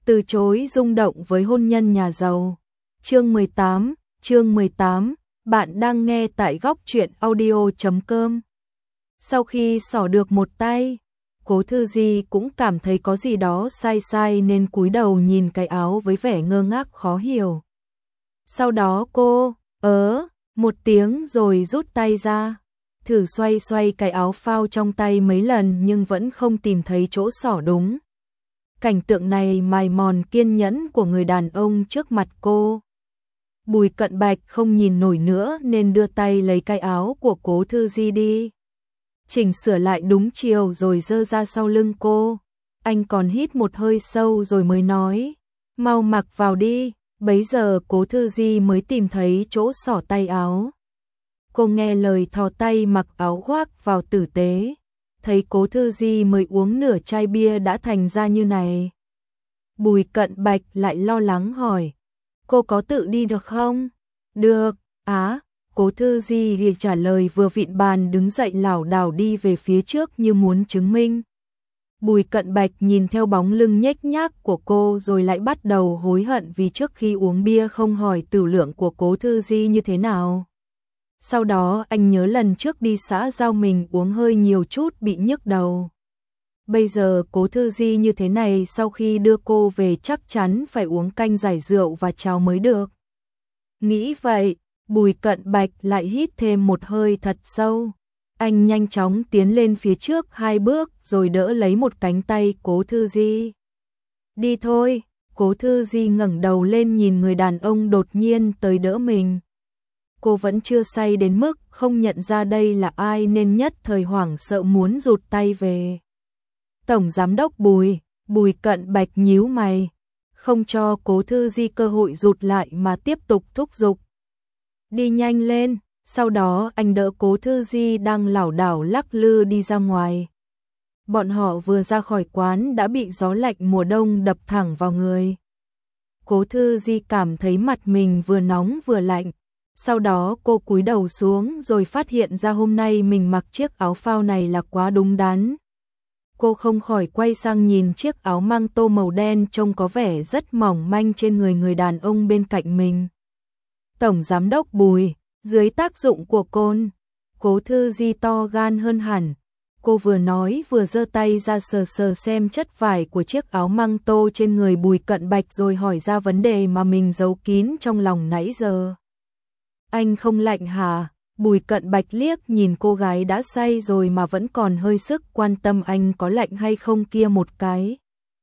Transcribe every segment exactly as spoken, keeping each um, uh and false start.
Từ chối rung động với hôn nhân nhà giàu. Chương mười tám, chương mười tám, bạn đang nghe tại góc truyện audio chấm com. Sau khi xỏ được một tay, Cố Thư Di cũng cảm thấy có gì đó sai sai nên cúi đầu nhìn cái áo với vẻ ngơ ngác khó hiểu. Sau đó cô, ớ, một tiếng rồi rút tay ra, thử xoay xoay cái áo phao trong tay mấy lần nhưng vẫn không tìm thấy chỗ xỏ đúng. Cảnh tượng này mài mòn kiên nhẫn của người đàn ông trước mặt cô. Bùi Cận Bạch không nhìn nổi nữa nên đưa tay lấy cái áo của Cố Thư Di đi, chỉnh sửa lại đúng chiều rồi giơ ra sau lưng cô. Anh còn hít một hơi sâu rồi mới nói, mau mặc vào đi. Bấy giờ Cố Thư Di mới tìm thấy chỗ xỏ tay áo. Cô nghe lời thò tay mặc áo khoác vào tử tế, thấy Cố Thư Di mới uống nửa chai bia đã thành ra như này. Bùi Cận Bạch lại lo lắng hỏi, cô có tự đi được không? Được, á, Cố Thư Di ghi trả lời vừa vịn bàn đứng dậy lảo đảo đi về phía trước như muốn chứng minh. Bùi Cận Bạch nhìn theo bóng lưng nhếch nhác của cô rồi lại bắt đầu hối hận vì trước khi uống bia không hỏi tửu lượng của Cố Thư Di như thế nào. Sau đó anh nhớ lần trước đi xã giao mình uống hơi nhiều chút bị nhức đầu. Bây giờ Cố Thư Di như thế này, sau khi đưa cô về chắc chắn phải uống canh giải rượu và cháo mới được. Nghĩ vậy, Bùi Cận Bạch lại hít thêm một hơi thật sâu. Anh nhanh chóng tiến lên phía trước hai bước rồi đỡ lấy một cánh tay Cố Thư Di. Đi thôi. Cố Thư Di ngẩng đầu lên nhìn người đàn ông đột nhiên tới đỡ mình. Cô vẫn chưa say đến mức không nhận ra đây là ai nên nhất thời hoảng sợ muốn rụt tay về. Tổng giám đốc Bùi, Bùi Cận Bạch nhíu mày, không cho Cố Thư Di cơ hội rụt lại mà tiếp tục thúc giục. Đi nhanh lên. Sau đó anh đỡ Cố Thư Di đang lảo đảo lắc lư đi ra ngoài. Bọn họ vừa ra khỏi quán đã bị gió lạnh mùa đông đập thẳng vào người. Cố Thư Di cảm thấy mặt mình vừa nóng vừa lạnh. Sau đó cô cúi đầu xuống rồi phát hiện ra hôm nay mình mặc chiếc áo phao này là quá đúng đắn. Cô không khỏi quay sang nhìn chiếc áo măng tô màu đen trông có vẻ rất mỏng manh trên người người đàn ông bên cạnh mình. Tổng giám đốc Bùi, dưới tác dụng của cồn, Cố Thư Di to gan hơn hẳn. Cô vừa nói vừa giơ tay ra sờ sờ xem chất vải của chiếc áo măng tô trên người Bùi Cận Bạch rồi hỏi ra vấn đề mà mình giấu kín trong lòng nãy giờ. Anh không lạnh hả? Bùi Cận Bạch liếc nhìn cô gái đã say rồi mà vẫn còn hơi sức quan tâm anh có lạnh hay không kia một cái.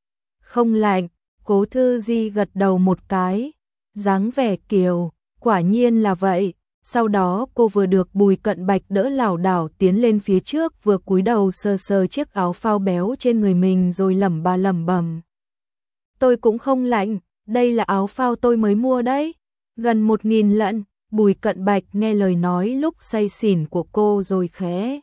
Không lạnh. Cố Thư Di gật đầu một cái, dáng vẻ kiều, quả nhiên là vậy. Sau đó cô vừa được Bùi Cận Bạch đỡ lảo đảo tiến lên phía trước vừa cúi đầu sờ sờ chiếc áo phao béo trên người mình rồi lẩm ba lẩm bẩm. Tôi cũng không lạnh, đây là áo phao tôi mới mua đấy. Gần một nghìn lận. Bùi Cận Bạch nghe lời nói lúc say xỉn của cô rồi khẽ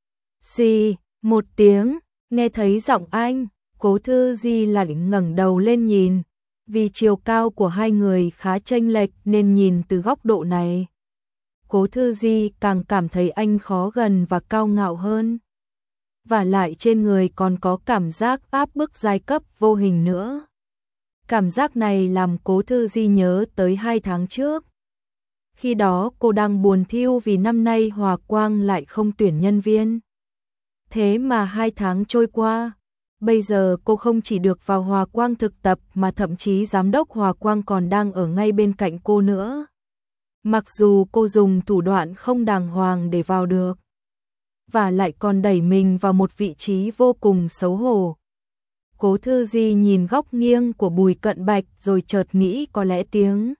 xì một tiếng, nghe thấy giọng anh, Cố Thư Di lại ngẩng đầu lên nhìn. Vì chiều cao của hai người khá chênh lệch nên nhìn từ góc độ này, Cố Thư Di càng cảm thấy anh khó gần và cao ngạo hơn. Và lại trên người còn có cảm giác áp bức giai cấp vô hình nữa. Cảm giác này làm Cố Thư Di nhớ tới hai tháng trước. Khi đó cô đang buồn thiu vì năm nay Hòa Quang lại không tuyển nhân viên. Thế mà hai tháng trôi qua, bây giờ cô không chỉ được vào Hòa Quang thực tập mà thậm chí giám đốc Hòa Quang còn đang ở ngay bên cạnh cô nữa. Mặc dù cô dùng thủ đoạn không đàng hoàng để vào được, và lại còn đẩy mình vào một vị trí vô cùng xấu hổ. Cố Thư Di nhìn góc nghiêng của Bùi Cận Bạch rồi chợt nghĩ có lẽ tiếng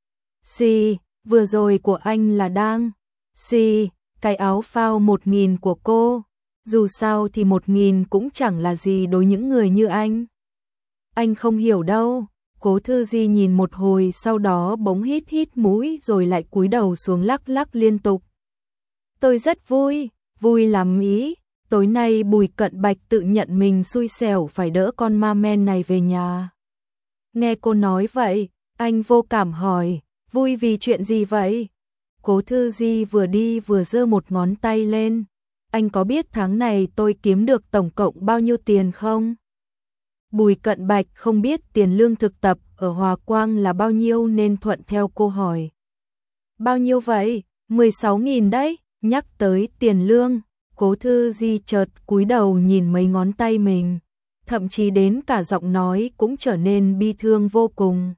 xì vừa rồi của anh là đang xì cái áo phao một nghìn của cô. Dù sao thì một nghìn cũng chẳng là gì đối những người như anh. Anh không hiểu đâu. Cố Thư Di nhìn một hồi sau đó bỗng hít hít mũi rồi lại cúi đầu xuống lắc lắc liên tục. Tôi rất vui, vui lắm ý. Tối nay Bùi Cận Bạch tự nhận mình xui xẻo phải đỡ con ma men này về nhà. Nghe cô nói vậy, anh vô cảm hỏi, vui vì chuyện gì vậy? Cố Thư Di vừa đi vừa giơ một ngón tay lên. Anh có biết tháng này tôi kiếm được tổng cộng bao nhiêu tiền không? Bùi Cận Bạch không biết tiền lương thực tập ở Hòa Quang là bao nhiêu nên thuận theo cô hỏi. Bao nhiêu vậy? mười sáu nghìn đấy. Nhắc tới tiền lương, Cố Thư Di chợt cúi đầu nhìn mấy ngón tay mình, thậm chí đến cả giọng nói cũng trở nên bi thương vô cùng.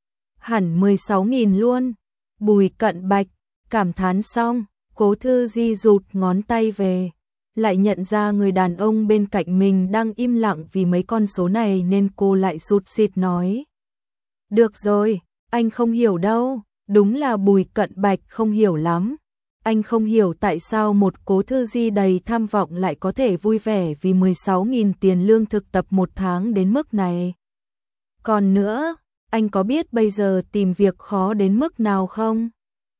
Hẳn mười sáu nghìn luôn. Bùi Cận Bạch cảm thán xong, Cố Thư Di rụt ngón tay về, lại nhận ra người đàn ông bên cạnh mình đang im lặng vì mấy con số này nên cô lại sụt sịt nói. Được rồi, anh không hiểu đâu. Đúng là Bùi Cận Bạch không hiểu lắm. Anh không hiểu tại sao một Cố Thư Di đầy tham vọng lại có thể vui vẻ vì mười sáu nghìn tiền lương thực tập một tháng đến mức này. Còn nữa, anh có biết bây giờ tìm việc khó đến mức nào không?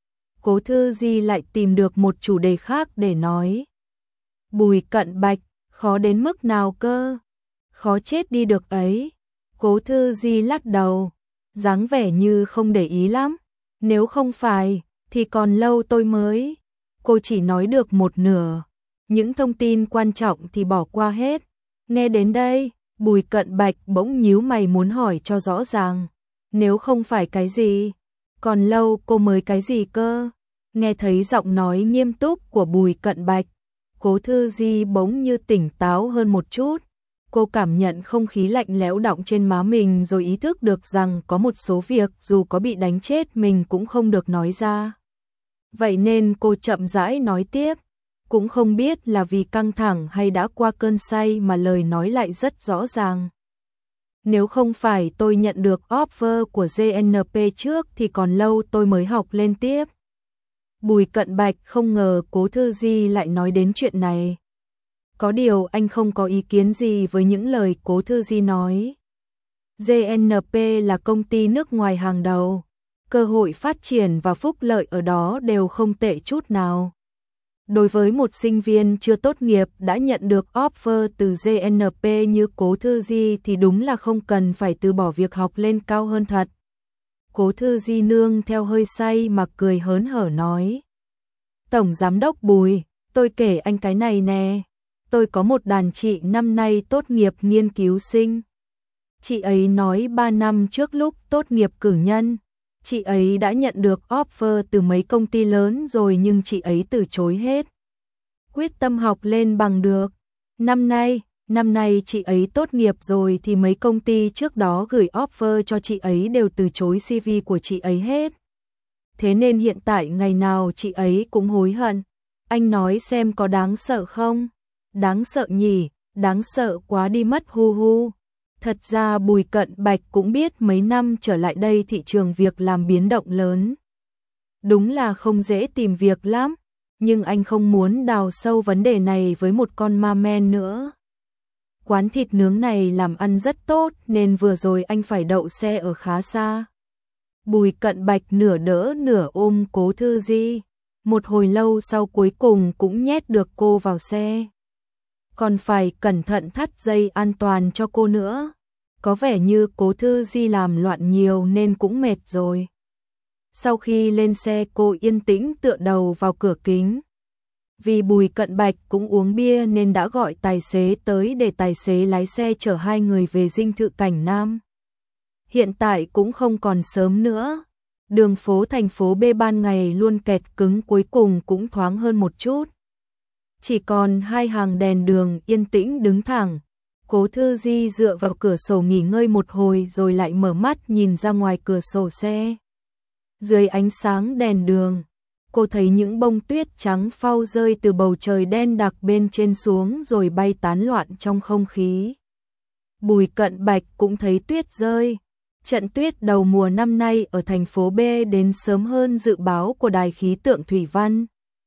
Cố Thư Di lại tìm được một chủ đề khác để nói. Bùi Cận Bạch, khó đến mức nào cơ? Khó chết đi được ấy. Cố Thư Di lắc đầu, dáng vẻ như không để ý lắm. Nếu không phải, thì còn lâu tôi mới. Cô chỉ nói được một nửa. Những thông tin quan trọng thì bỏ qua hết. Nghe đến đây, Bùi Cận Bạch bỗng nhíu mày muốn hỏi cho rõ ràng. Nếu không phải cái gì? Còn lâu cô mới cái gì cơ? Nghe thấy giọng nói nghiêm túc của Bùi Cận Bạch, Cố Thư Di bỗng như tỉnh táo hơn một chút. Cô cảm nhận không khí lạnh lẽo đọng trên má mình rồi ý thức được rằng có một số việc dù có bị đánh chết mình cũng không được nói ra. Vậy nên cô chậm rãi nói tiếp, cũng không biết là vì căng thẳng hay đã qua cơn say mà lời nói lại rất rõ ràng. Nếu không phải tôi nhận được offer của giê en pê trước thì còn lâu tôi mới học lên tiếp. Bùi Cận Bạch không ngờ Cố Thư Di lại nói đến chuyện này. Có điều anh không có ý kiến gì với những lời Cố Thư Di nói. giê en pê là công ty nước ngoài hàng đầu, cơ hội phát triển và phúc lợi ở đó đều không tệ chút nào. Đối với một sinh viên chưa tốt nghiệp đã nhận được offer từ giê en pê như Cố Thư Di thì đúng là không cần phải từ bỏ việc học lên cao hơn thật. Cố Thư Di nương theo hơi say mà cười hớn hở nói. Tổng Giám đốc Bùi, tôi kể anh cái này nè. Tôi có một đàn chị năm nay tốt nghiệp nghiên cứu sinh. Chị ấy nói ba năm trước lúc tốt nghiệp cử nhân, chị ấy đã nhận được offer từ mấy công ty lớn rồi nhưng chị ấy từ chối hết. Quyết tâm học lên bằng được. Năm nay, năm nay chị ấy tốt nghiệp rồi thì mấy công ty trước đó gửi offer cho chị ấy đều từ chối xê vê của chị ấy hết. Thế nên hiện tại ngày nào chị ấy cũng hối hận. Anh nói xem có đáng sợ không? Đáng sợ nhỉ, đáng sợ quá đi mất hu hu. Thật ra Bùi Cận Bạch cũng biết mấy năm trở lại đây thị trường việc làm biến động lớn. Đúng là không dễ tìm việc lắm, nhưng anh không muốn đào sâu vấn đề này với một con ma men nữa. Quán thịt nướng này làm ăn rất tốt nên vừa rồi anh phải đậu xe ở khá xa. Bùi Cận Bạch nửa đỡ nửa ôm Cố Thư Di, một hồi lâu sau cuối cùng cũng nhét được cô vào xe. Còn phải cẩn thận thắt dây an toàn cho cô nữa. Có vẻ như Cố Thư Di làm loạn nhiều nên cũng mệt rồi. Sau khi lên xe cô yên tĩnh tựa đầu vào cửa kính. Vì Bùi Cận Bạch cũng uống bia nên đã gọi tài xế tới để tài xế lái xe chở hai người về dinh thự Cảnh Nam. Hiện tại cũng không còn sớm nữa. Đường phố thành phố B ban ngày luôn kẹt cứng cuối cùng cũng thoáng hơn một chút. Chỉ còn hai hàng đèn đường yên tĩnh đứng thẳng. Cố Thư Di dựa vào cửa sổ nghỉ ngơi một hồi rồi lại mở mắt nhìn ra ngoài cửa sổ xe. Dưới ánh sáng đèn đường, cô thấy những bông tuyết trắng phau rơi từ bầu trời đen đặc bên trên xuống rồi bay tán loạn trong không khí. Bùi Cận Bạch cũng thấy tuyết rơi. Trận tuyết đầu mùa năm nay ở thành phố B đến sớm hơn dự báo của Đài khí tượng thủy văn.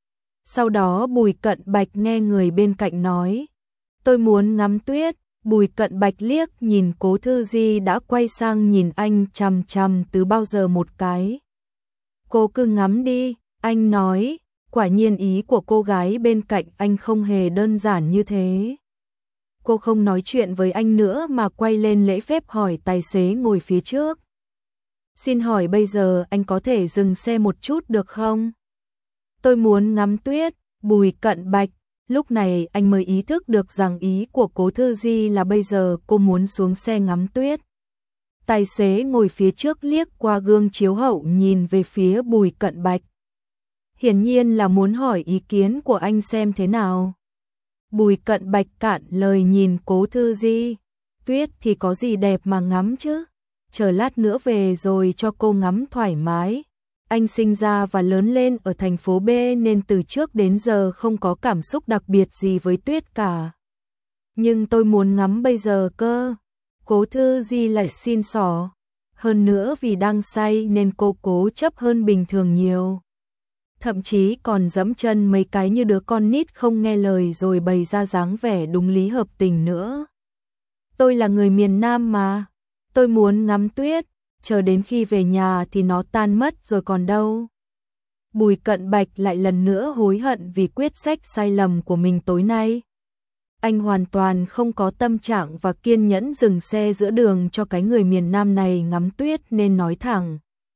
Sau đó Bùi Cận Bạch nghe người bên cạnh nói, tôi muốn ngắm tuyết. Bùi Cận Bạch liếc nhìn Cố Thư Di đã quay sang nhìn anh chằm chằm từ bao giờ một cái. Cô cứ ngắm đi, anh nói, quả nhiên ý của cô gái bên cạnh anh không hề đơn giản như thế. Cô không nói chuyện với anh nữa mà quay lên lễ phép hỏi tài xế ngồi phía trước. Xin hỏi bây giờ anh có thể dừng xe một chút được không? Tôi muốn ngắm tuyết. Bùi Cận Bạch, Lúc này anh mới ý thức được rằng ý của Cố Thư Di là bây giờ cô muốn xuống xe ngắm tuyết. Tài xế ngồi phía trước liếc qua gương chiếu hậu nhìn về phía Bùi Cận Bạch. Hiển nhiên là muốn hỏi ý kiến của anh xem thế nào. Bùi Cận Bạch cạn lời nhìn Cố Thư Di. Tuyết thì có gì đẹp mà ngắm chứ? Chờ lát nữa về rồi cho cô ngắm thoải mái. Anh sinh ra và lớn lên ở thành phố B nên từ trước đến giờ không có cảm xúc đặc biệt gì với tuyết cả. Nhưng tôi muốn ngắm bây giờ cơ. Cố Thư Di lại xin xỏ. Hơn nữa vì đang say nên cô cố chấp hơn bình thường nhiều. Thậm chí còn dẫm chân mấy cái như đứa con nít không nghe lời rồi bày ra dáng vẻ đúng lý hợp tình nữa. Tôi là người miền Nam mà. Tôi muốn ngắm tuyết. Chờ đến khi về nhà thì nó tan mất rồi còn đâu. Bùi Cận Bạch lại lần nữa hối hận vì quyết sách sai lầm của mình tối nay. Anh hoàn toàn không có tâm trạng và kiên nhẫn dừng xe giữa đường cho cái người miền Nam này ngắm tuyết nên nói thẳng.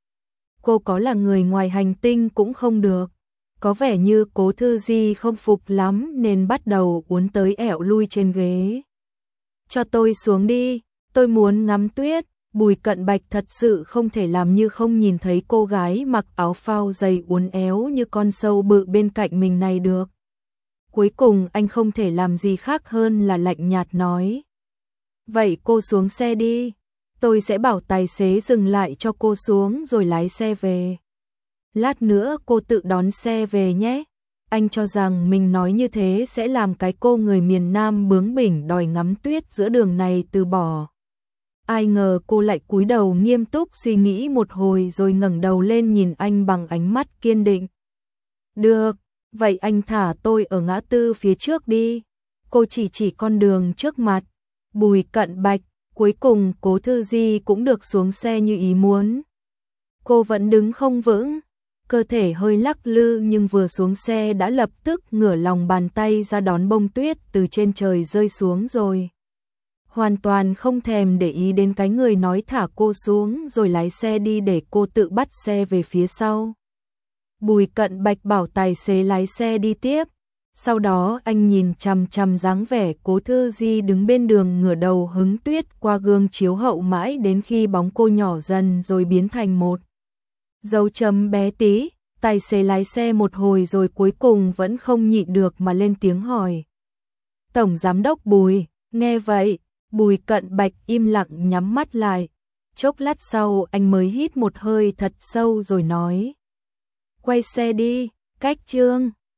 Cô có là người ngoài hành tinh cũng không được. Có vẻ như Cố Thư Di không phục lắm nên bắt đầu uốn tới ẻo lui trên ghế. Cho tôi xuống đi, tôi muốn ngắm tuyết. Bùi Cận Bạch thật sự không thể làm như không nhìn thấy cô gái mặc áo phao dày uốn éo như con sâu bự bên cạnh mình này được. Cuối cùng anh không thể làm gì khác hơn là lạnh nhạt nói. Vậy cô xuống xe đi, tôi sẽ bảo tài xế dừng lại cho cô xuống rồi lái xe về. Lát nữa cô tự đón xe về nhé. Anh cho rằng mình nói như thế sẽ làm cái cô người miền Nam bướng bỉnh đòi ngắm tuyết giữa đường này từ bỏ. Ai ngờ cô lại cúi đầu nghiêm túc suy nghĩ một hồi rồi ngẩng đầu lên nhìn anh bằng ánh mắt kiên định. Được, vậy anh thả tôi ở ngã tư phía trước đi. Cô chỉ chỉ con đường trước mặt. Bùi Cận Bạch, cuối cùng Cố Thư Di cũng được xuống xe như ý muốn. Cô vẫn đứng không vững, cơ thể hơi lắc lư nhưng vừa xuống xe đã lập tức ngửa lòng bàn tay ra đón bông tuyết từ trên trời rơi xuống rồi. Hoàn toàn không thèm để ý đến cái người nói thả cô xuống rồi lái xe đi để cô tự bắt xe về phía sau. Bùi Cận Bạch bảo tài xế lái xe đi tiếp. Sau đó anh nhìn chằm chằm dáng vẻ Cố Thư Di đứng bên đường ngửa đầu hứng tuyết qua gương chiếu hậu mãi đến khi bóng cô nhỏ dần rồi biến thành một dấu chấm bé tí. Tài xế lái xe một hồi rồi cuối cùng vẫn không nhịn được mà lên tiếng hỏi. Tổng Giám đốc Bùi, nghe vậy, Bùi Cận Bạch im lặng nhắm mắt lại. Chốc lát sau anh mới hít một hơi thật sâu rồi nói. Quay xe đi, cách Trương.